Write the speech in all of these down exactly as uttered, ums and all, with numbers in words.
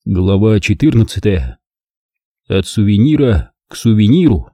Глава четырнадцатая. От сувенира к сувениру.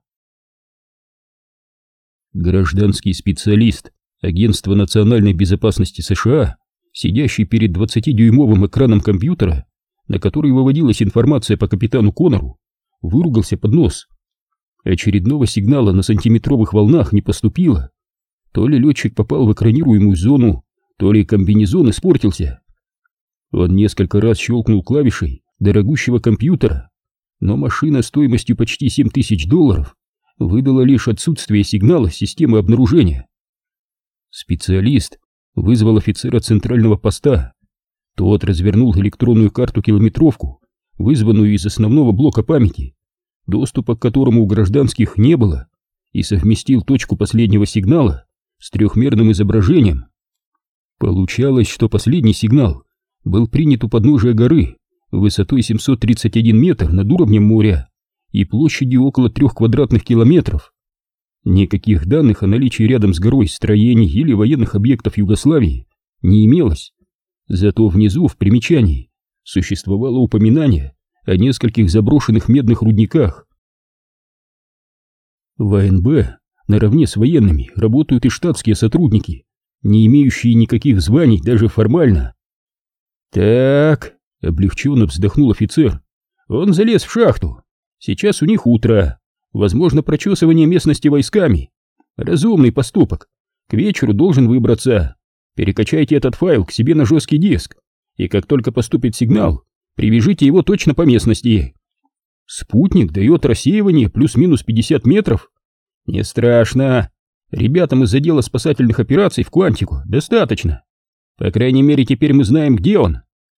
Гражданский специалист Агентства национальной безопасности США, сидящий перед двадцатидюймовым экраном компьютера, на который выводилась информация по капитану Коннору, выругался под нос. Очередного сигнала на сантиметровых волнах не поступило. То ли летчик попал в экранируемую зону, то ли комбинезон испортился. Он несколько раз щелкнул клавишей дорогущего компьютера, но машина стоимостью почти семь тысяч долларов выдала лишь отсутствие сигнала системы обнаружения. Специалист вызвал офицера центрального поста. Тот развернул электронную карту-километровку, вызванную из основного блока памяти, доступа к которому у гражданских не было, и совместил точку последнего сигнала с трехмерным изображением. Получалось, что последний сигнал был принят у подножия горы высотой семьсот тридцать один метр над уровнем моря и площадью около трех квадратных километров. Никаких данных о наличии рядом с горой строений или военных объектов Югославии не имелось. Зато внизу, в примечании, существовало упоминание о нескольких заброшенных медных рудниках. В АНБ наравне с военными работают и штатские сотрудники, не имеющие никаких званий даже формально. «Так», — облегченно вздохнул офицер, — «он залез в шахту. Сейчас у них утро, возможно, прочесывание местности войсками. Разумный поступок. К вечеру должен выбраться. Перекачайте этот файл к себе на жесткий диск, и как только поступит сигнал, привяжите его точно по местности. Спутник дает рассеивание плюс-минус пятьдесят метров. Не страшно. Ребятам из отдела спасательных операций в Квантику достаточно. По крайней мере, теперь мы знаем, где он».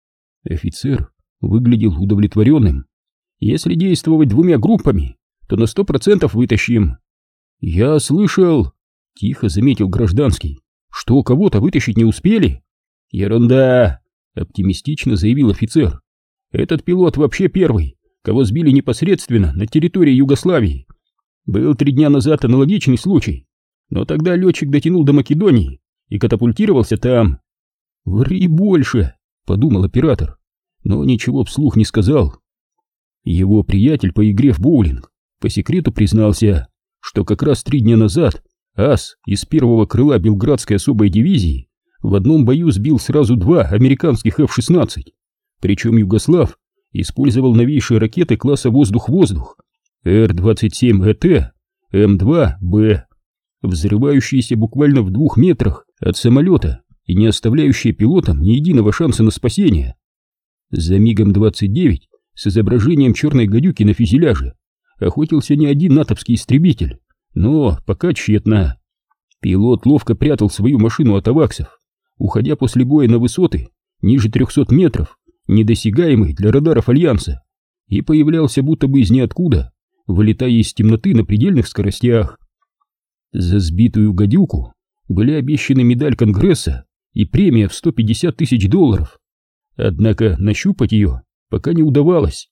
Офицер выглядел удовлетворенным. «Если действовать двумя группами, то на сто процентов вытащим». «Я слышал», — тихо заметил гражданский, — «что кого-то вытащить не успели». «Ерунда», — оптимистично заявил офицер. «Этот пилот вообще первый, кого сбили непосредственно на территории Югославии. Был три дня назад аналогичный случай, но тогда летчик дотянул до Македонии и катапультировался там». «Ври больше», — подумал оператор, но ничего вслух не сказал. Его приятель по игре в боулинг по секрету признался, что как раз три дня назад ас из первого крыла Белградской особой дивизии в одном бою сбил сразу два американских эф шестнадцать, причем Югослав использовал новейшие ракеты класса воздух-воздух эр двадцать семь э тэ эм два бэ, взрывающиеся буквально в двух метрах от самолета и не оставляющие пилотам ни единого шанса на спасение. За мигом двадцать девять с изображением черной гадюки на фюзеляже охотился не один натовский истребитель, но пока тщетно. Пилот ловко прятал свою машину от аваксов, уходя после боя на высоты ниже трехсот метров, недосягаемых для радаров Альянса, и появлялся будто бы из ниоткуда, вылетая из темноты на предельных скоростях. За сбитую гадюку были обещаны медаль Конгресса и премия в сто пятьдесят тысяч долларов. Однако нащупать ее пока не удавалось.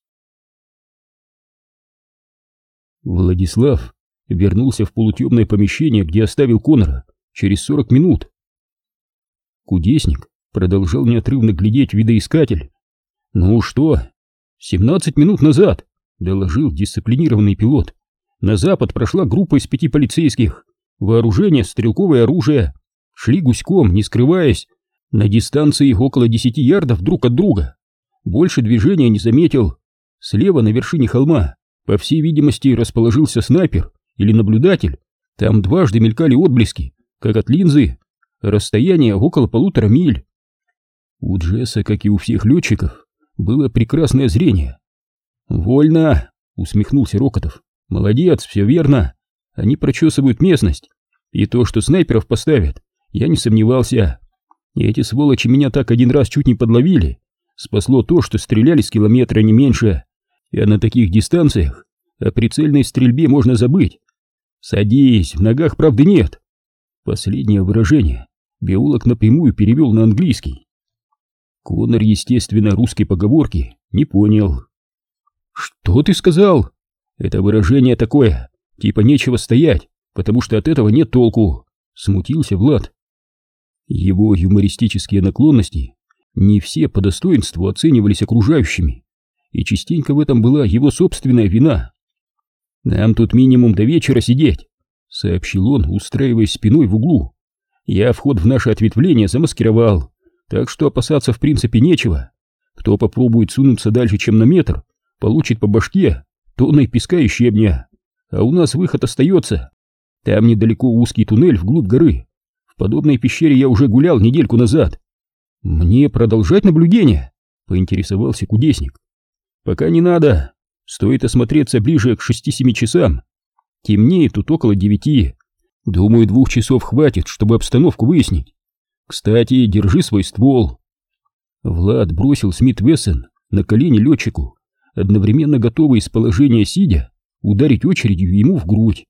Владислав вернулся в полутемное помещение, где оставил Коннора, через сорок минут. Кудесник продолжал неотрывно глядеть в видоискатель. «Ну что, семнадцать минут назад», — доложил дисциплинированный пилот, — «на запад прошла группа из пяти полицейских. Вооружение, стрелковое оружие. Шли гуськом, не скрываясь, на дистанции около десяти ярдов друг от друга. Больше движения не заметил. Слева на вершине холма, по всей видимости, расположился снайпер или наблюдатель. Там дважды мелькали отблески, как от линзы. Расстояние около полутора миль». У Джесса, как и у всех летчиков, было прекрасное зрение. «Вольно», — усмехнулся Рокотов. «Молодец, все верно. Они прочесывают местность. И то, что снайперов поставят, я не сомневался. И эти сволочи меня так один раз чуть не подловили. Спасло то, что стреляли с километра, не меньше. А на таких дистанциях о прицельной стрельбе можно забыть. Садись, в ногах правды нет». Последнее выражение биолог напрямую перевел на английский. Коннор, естественно, русской поговорки не понял. «Что ты сказал?» «Это выражение такое, типа нечего стоять, потому что от этого нет толку», — смутился Влад. Его юмористические наклонности не все по достоинству оценивались окружающими, и частенько в этом была его собственная вина. «Нам тут минимум до вечера сидеть», — сообщил он, устраиваясь спиной в углу. «Я вход в наше ответвление замаскировал, так что опасаться в принципе нечего. Кто попробует сунуться дальше, чем на метр, получит по башке тонной песка и щебня. А у нас выход остается. Там недалеко узкий туннель вглубь горы. В подобной пещере я уже гулял недельку назад». «Мне продолжать наблюдение?» — поинтересовался кудесник. «Пока не надо. Стоит осмотреться ближе к шести-семи часам. Темнеет тут около девяти. Думаю, двух часов хватит, чтобы обстановку выяснить. Кстати, держи свой ствол». Влад бросил Смит-Вессон на колени летчику, одновременно готовый из положения сидя ударить очередью ему в грудь.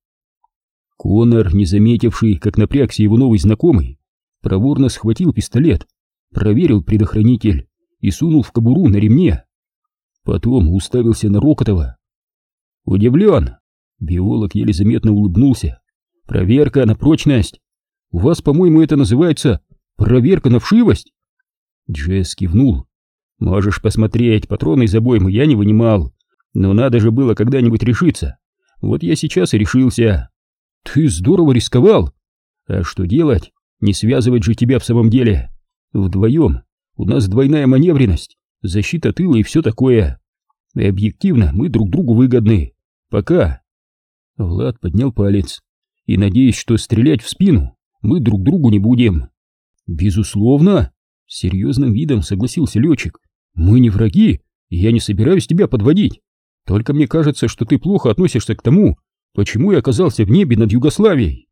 Коннор, не заметивший, как напрягся его новый знакомый, проворно схватил пистолет, проверил предохранитель и сунул в кобуру на ремне. Потом уставился на Рокотова. «Удивлен?» — биолог еле заметно улыбнулся. «Проверка на прочность. У вас, по-моему, это называется проверка на вшивость?» Джесс кивнул. «Можешь посмотреть, патроны из обоймы я не вынимал, но надо же было когда-нибудь решиться. Вот я сейчас и решился». «Ты здорово рисковал!» «А что делать? Не связывать же тебя в самом деле. Вдвоем у нас двойная маневренность, защита тыла и все такое. И объективно мы друг другу выгодны. Пока». Влад поднял палец. «И надеюсь, что стрелять в спину мы друг другу не будем». «Безусловно!» — с серьезным видом согласился летчик. «Мы не враги, и я не собираюсь тебя подводить. Только мне кажется, что ты плохо относишься к тому, почему я оказался в небе над Югославией».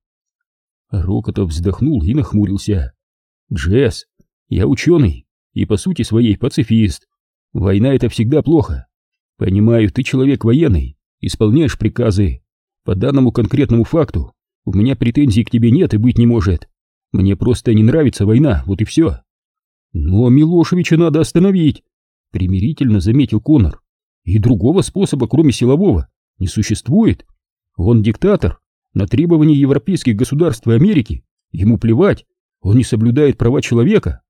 Рокотов вздохнул и нахмурился. «Джесс, я ученый и по сути своей пацифист. Война — это всегда плохо. Понимаю, ты человек военный, исполняешь приказы. По данному конкретному факту у меня претензий к тебе нет и быть не может. Мне просто не нравится война, вот и все». «Но Милошевича надо остановить», — примирительно заметил Коннор. «И другого способа, кроме силового, не существует. Он диктатор. На требования европейских государств и Америки ему плевать. Он не соблюдает права человека».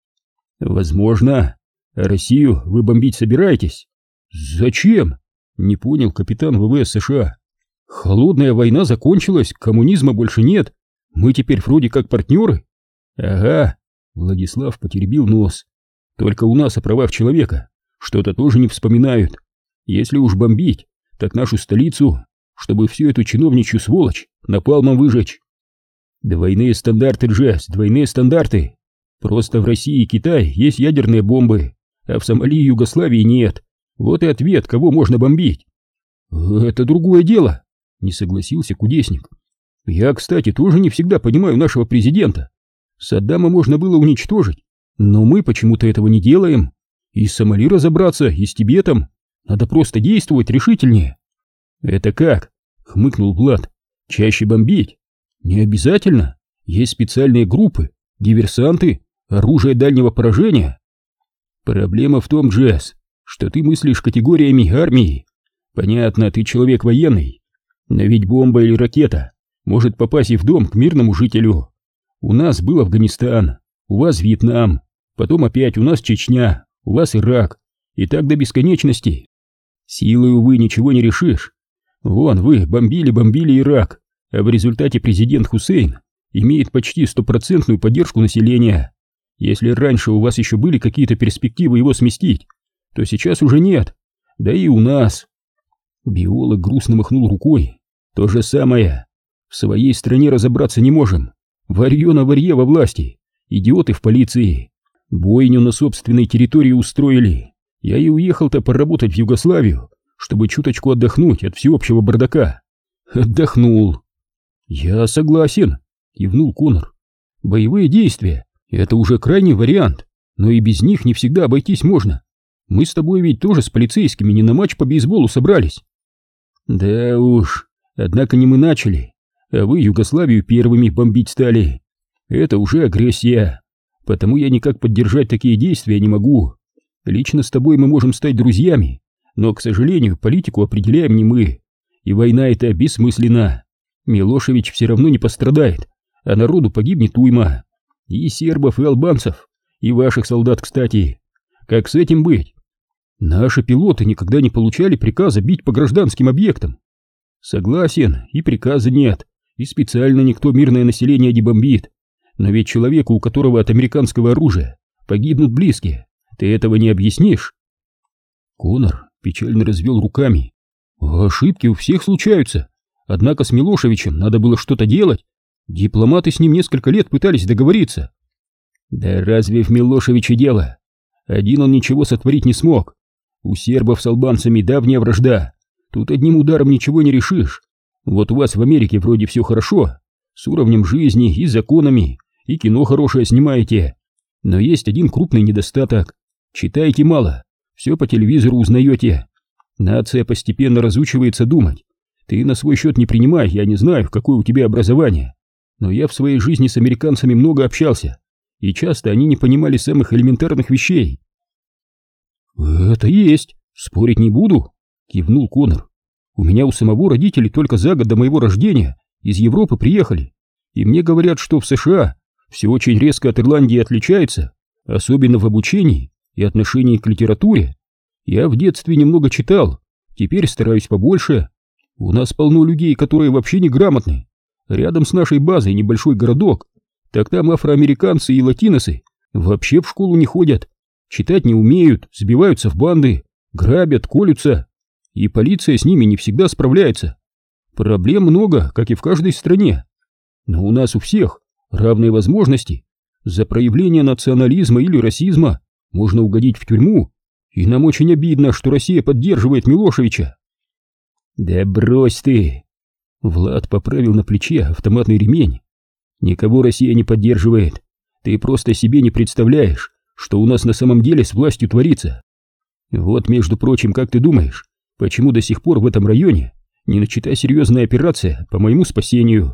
«Возможно. А Россию вы бомбить собираетесь?» «Зачем?» — не понял капитан ВВС США. «Холодная война закончилась, коммунизма больше нет. Мы теперь вроде как партнеры». «Ага», — Владислав потеребил нос. «Только у нас о правах человека что-то тоже не вспоминают. Если уж бомбить, так нашу столицу, чтобы всю эту чиновничью сволочь напалмом выжечь». «Двойные стандарты, Джесс, двойные стандарты. Просто в России и Китае есть ядерные бомбы, а в Сомали и Югославии нет. Вот и ответ, кого можно бомбить». «Это другое дело», — не согласился кудесник. «Я, кстати, тоже не всегда понимаю нашего президента. Саддама можно было уничтожить, но мы почему-то этого не делаем. И с Сомали разобраться, и с Тибетом. Надо просто действовать решительнее». «Это как?» — хмыкнул Влад. «Чаще бомбить?» «Не обязательно. Есть специальные группы, диверсанты, оружие дальнего поражения». «Проблема в том, Джесс, что ты мыслишь категориями армии. Понятно, ты человек военный, но ведь бомба или ракета может попасть и в дом к мирному жителю. У нас был Афганистан, у вас Вьетнам, потом опять у нас Чечня, у вас Ирак, и так до бесконечности. Силой, увы, ничего не решишь. Вон вы бомбили-бомбили Ирак, а в результате президент Хусейн имеет почти стопроцентную поддержку населения. Если раньше у вас еще были какие-то перспективы его сместить, то сейчас уже нет, да и у нас». Биолог грустно махнул рукой. «То же самое. В своей стране разобраться не можем. Варьё на варье во власти, идиоты в полиции. Бойню на собственной территории устроили. Я и уехал-то поработать в Югославию, чтобы чуточку отдохнуть от всеобщего бардака». «Отдохнул». «Я согласен», — кивнул Коннор. «Боевые действия — это уже крайний вариант, но и без них не всегда обойтись можно. Мы с тобой ведь тоже с полицейскими не на матч по бейсболу собрались». «Да уж, однако не мы начали, а вы Югославию первыми бомбить стали. Это уже агрессия, потому я никак поддержать такие действия не могу. Лично с тобой мы можем стать друзьями, но, к сожалению, политику определяем не мы, и война эта бессмысленна. Милошевич все равно не пострадает, а народу погибнет уйма. И сербов, и албанцев, и ваших солдат, кстати. Как с этим быть?» Наши пилоты никогда не получали приказа бить по гражданским объектам. Согласен, и приказа нет, и специально никто мирное население не бомбит. Но ведь человеку, у которого от американского оружия погибнут близкие, ты этого не объяснишь. Конор печально развел руками. Ошибки у всех случаются. Однако с Милошевичем надо было что-то делать. Дипломаты с ним несколько лет пытались договориться. Да разве в Милошевиче дело? Один он ничего сотворить не смог. У сербов с албанцами давняя вражда. Тут одним ударом ничего не решишь. Вот у вас в Америке вроде все хорошо, с уровнем жизни и законами, и кино хорошее снимаете. Но есть один крупный недостаток. Читаете мало, все по телевизору узнаете. Нация постепенно разучивается думать. Ты на свой счет не принимай, я не знаю, какое у тебя образование. Но я в своей жизни с американцами много общался, и часто они не понимали самых элементарных вещей. «Это есть, спорить не буду», — кивнул Конор. «У меня у самого родители только за год до моего рождения из Европы приехали, и мне говорят, что в США все очень резко от Ирландии отличается, особенно в обучении и отношении к литературе. Я в детстве немного читал, теперь стараюсь побольше. У нас полно людей, которые вообще не грамотны. Рядом с нашей базой небольшой городок, так там афроамериканцы и латиносы вообще в школу не ходят, читать не умеют, сбиваются в банды, грабят, колются, и полиция с ними не всегда справляется. Проблем много, как и в каждой стране. Но у нас у всех равные возможности. За проявление национализма или расизма можно угодить в тюрьму, и нам очень обидно, что Россия поддерживает Милошевича». «Да брось ты!» Влад поправил на плече автоматный ремень. «Никого Россия не поддерживает. Ты просто себе не представляешь, что у нас на самом деле с властью творится. Вот, между прочим, как ты думаешь, почему до сих пор в этом районе не начата серьезная операция по моему спасению?»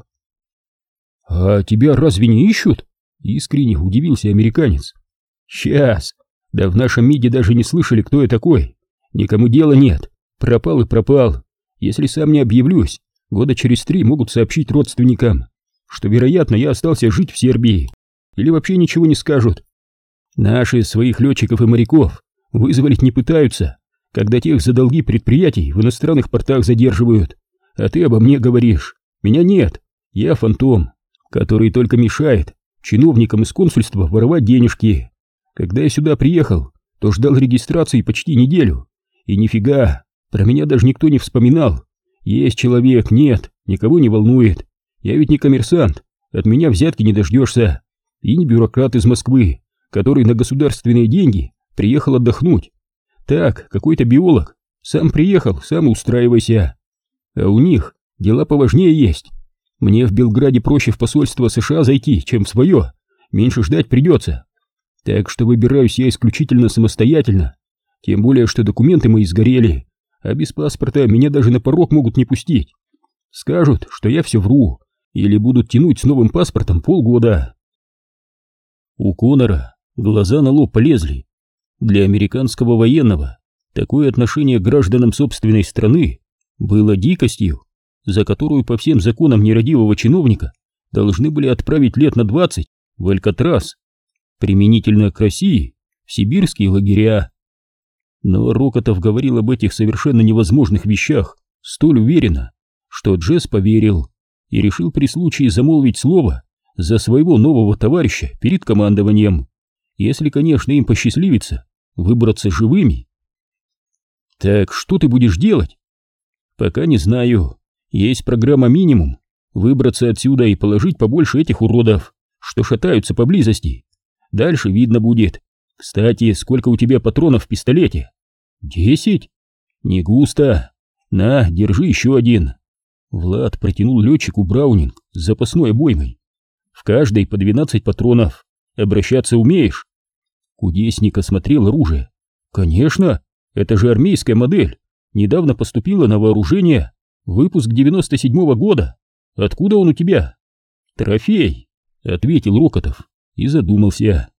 «А тебя разве не ищут?» — искренне удивился американец. «Сейчас. Да в нашем МИДе даже не слышали, кто я такой. Никому дела нет. Пропал и пропал. Если сам не объявлюсь, года через три могут сообщить родственникам, что, вероятно, я остался жить в Сербии. Или вообще ничего не скажут. Наши своих летчиков и моряков вызволить не пытаются, когда тех за долги предприятий в иностранных портах задерживают. А ты обо мне говоришь. Меня нет. Я фантом, который только мешает чиновникам из консульства воровать денежки. Когда я сюда приехал, то ждал регистрации почти неделю. И нифига, про меня даже никто не вспоминал. Есть человек, нет, никого не волнует. Я ведь не коммерсант, от меня взятки не дождешься. И не бюрократ из Москвы, который на государственные деньги приехал отдохнуть. Так, какой-то биолог. Сам приехал, сам устраивайся. А у них дела поважнее есть. Мне в Белграде проще в посольство США зайти, чем в свое. Меньше ждать придется. Так что выбираюсь я исключительно самостоятельно. Тем более, что документы мои сгорели, а без паспорта меня даже на порог могут не пустить. Скажут, что я все вру, или будут тянуть с новым паспортом полгода. У Конора глаза на лоб полезли. Для американского военного такое отношение к гражданам собственной страны было дикостью, за которую по всем законам нерадивого чиновника должны были отправить лет на двадцать в Алькатрас, применительно к России в сибирские лагеря. Но Рокотов говорил об этих совершенно невозможных вещах столь уверенно, что Джесс поверил и решил при случае замолвить слово за своего нового товарища перед командованием, если, конечно, им посчастливится выбраться живыми. «Так что ты будешь делать?» «Пока не знаю. Есть программа «Минимум» — выбраться отсюда и положить побольше этих уродов, что шатаются поблизости. Дальше видно будет. Кстати, сколько у тебя патронов в пистолете?» «Десять? Не густо. На, держи еще один». Влад протянул летчику браунинг с запасной обоймой. «В каждой по двенадцать патронов. Обращаться умеешь?» Кудесник осмотрел оружие. «Конечно, это же армейская модель. Недавно поступила на вооружение. Выпуск девяносто седьмого года. Откуда он у тебя?» «Трофей», — ответил Рокотов и задумался.